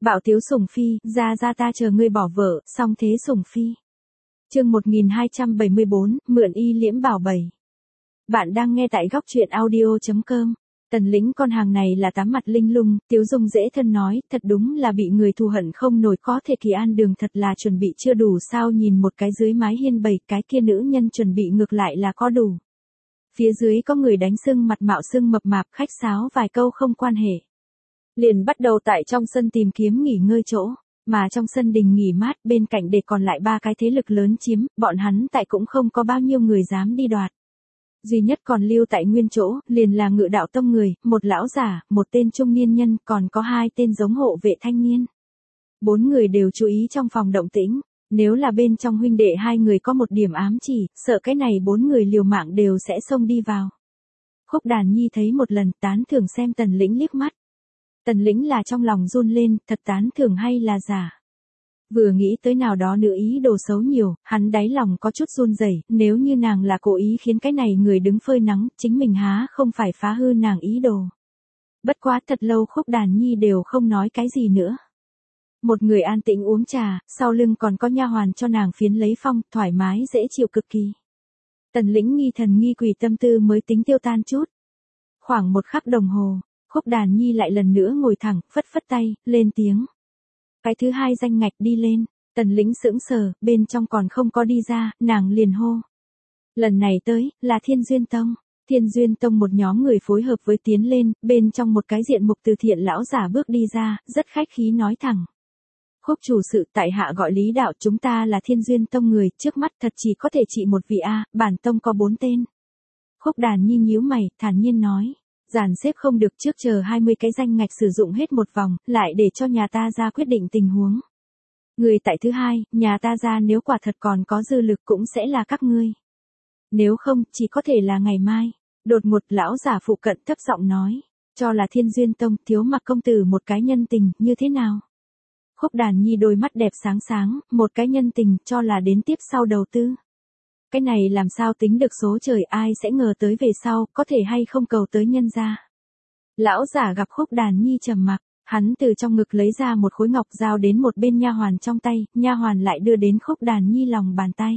Bạo Tiếu Sủng Phi, ra ta chờ ngươi bỏ vợ, xong thế Sủng Phi. Chương 1274, mượn y liễm bảo 7. Bạn đang nghe tại góc truyện audio.com. Tần Lĩnh con hàng này là tám mặt linh lung, Tiếu Dung dễ thân nói, thật đúng là bị người thù hận không nổi, có thể Kỳ An Đường thật là chuẩn bị chưa đủ sao, nhìn một cái dưới mái hiên 7 cái kia nữ nhân chuẩn bị ngược lại là có đủ. Phía dưới có người đánh sưng mặt mạo sưng mập mạp, khách sáo vài câu không quan hệ. Liền bắt đầu tại trong sân tìm kiếm nghỉ ngơi chỗ, mà trong sân đình nghỉ mát bên cạnh để còn lại ba cái thế lực lớn chiếm, bọn hắn tại cũng không có bao nhiêu người dám đi đoạt. Duy nhất còn lưu tại nguyên chỗ, liền là Ngự Đạo Tông người, một lão giả, một tên trung niên nhân, còn có hai tên giống hộ vệ thanh niên. Bốn người đều chú ý trong phòng động tĩnh, nếu là bên trong huynh đệ hai người có một điểm ám chỉ, sợ cái này bốn người liều mạng đều sẽ xông đi vào. Khúc Đàn Nhi thấy một lần, tán thưởng xem Tần Lĩnh liếc mắt. Tần Lĩnh là trong lòng run lên, thật tán thưởng hay là giả. Vừa nghĩ tới nào đó nữ ý đồ xấu nhiều, hắn đáy lòng có chút run rẩy, nếu như nàng là cố ý khiến cái này người đứng phơi nắng, chính mình há không phải phá hư nàng ý đồ. Bất quá thật lâu Khúc Đàn Nhi đều không nói cái gì nữa. Một người an tĩnh uống trà, sau lưng còn có nha hoàn cho nàng phiến lấy phong, thoải mái dễ chịu cực kỳ. Tần Lĩnh nghi thần nghi quỷ tâm tư mới tính tiêu tan chút. Khoảng một khắc đồng hồ, Khúc Đàn Nhi lại lần nữa ngồi thẳng, phất phất tay, lên tiếng. Cái thứ hai danh ngạch đi lên, Tần Lĩnh sững sờ, bên trong còn không có đi ra, nàng liền hô. Lần này tới, là Thiên Duyên Tông. Thiên Duyên Tông một nhóm người phối hợp với tiến lên, bên trong một cái diện mục từ thiện lão giả bước đi ra, rất khách khí nói thẳng. Khúc chủ sự, tại hạ gọi Lý Đạo, chúng ta là Thiên Duyên Tông người, trước mắt thật chỉ có thể trị một vị A, bản tông có 4 tên. Khúc Đàn Nhi nhíu mày, thản nhiên nói. Dàn xếp không được, trước chờ 20 cái danh ngạch sử dụng hết một vòng, lại để cho nhà ta ra quyết định tình huống. Người tại thứ hai, nhà ta ra nếu quả thật còn có dư lực cũng sẽ là các ngươi. Nếu không, chỉ có thể là ngày mai. Đột ngột lão giả phụ cận thấp giọng nói. Cho là Thiên Duyên Tông, thiếu mặc công tử một cái nhân tình, như thế nào? Khúc Đàn Nhi đôi mắt đẹp sáng sáng, một cái nhân tình, cho là đến tiếp sau đầu tư. Cái này làm sao tính được số trời, ai sẽ ngờ tới về sau, có thể hay không cầu tới nhân gia. Lão giả gặp Khúc Đàn Nhi trầm mặc, hắn từ trong ngực lấy ra một khối ngọc giao đến một bên nha hoàn trong tay, nha hoàn lại đưa đến Khúc Đàn Nhi lòng bàn tay.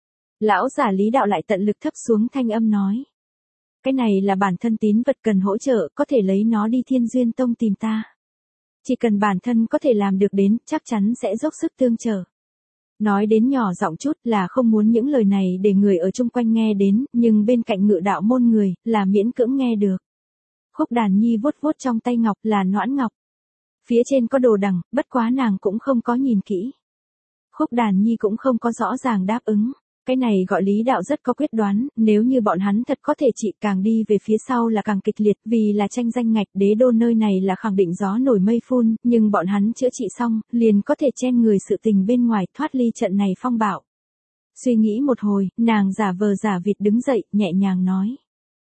Lão giả Lý Đạo lại tận lực thấp xuống thanh âm nói. Cái này là bản thân tín vật cần hỗ trợ, có thể lấy nó đi Thiên Duyên Tông tìm ta. Chỉ cần bản thân có thể làm được đến, chắc chắn sẽ dốc sức tương trợ. Nói đến nhỏ giọng chút là không muốn những lời này để người ở chung quanh nghe đến, nhưng bên cạnh Ngự Đạo môn người, là miễn cưỡng nghe được. Khúc Đàn Nhi vuốt vuốt trong tay ngọc là noãn ngọc. Phía trên có đồ đằng, bất quá nàng cũng không có nhìn kỹ. Khúc Đàn Nhi cũng không có rõ ràng đáp ứng. Cái này gọi Lý Đạo rất có quyết đoán, nếu như bọn hắn thật có thể trị, càng đi về phía sau là càng kịch liệt, vì là tranh danh ngạch đế đô nơi này là khẳng định gió nổi mây phun, nhưng bọn hắn chữa trị xong, liền có thể chen người sự tình bên ngoài, thoát ly trận này phong bạo. Suy nghĩ một hồi, nàng giả vờ giả vịt đứng dậy, nhẹ nhàng nói.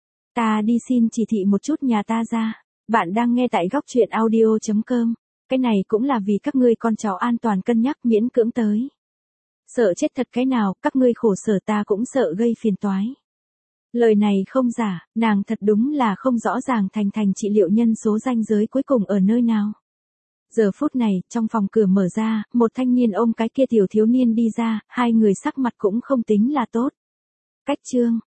Ta đi xin chỉ thị một chút nhà ta ra. Bạn đang nghe tại góc truyện audio.com. Cái này cũng là vì các ngươi con cháu an toàn cân nhắc miễn cưỡng tới. Sợ chết thật cái nào, các ngươi khổ sở ta cũng sợ gây phiền toái. Lời này không giả, nàng thật đúng là không rõ ràng thành trị liệu nhân số ranh giới cuối cùng ở nơi nào. Giờ phút này, trong phòng cửa mở ra, một thanh niên ôm cái kia tiểu thiếu niên đi ra, hai người sắc mặt cũng không tính là tốt. Cách chương,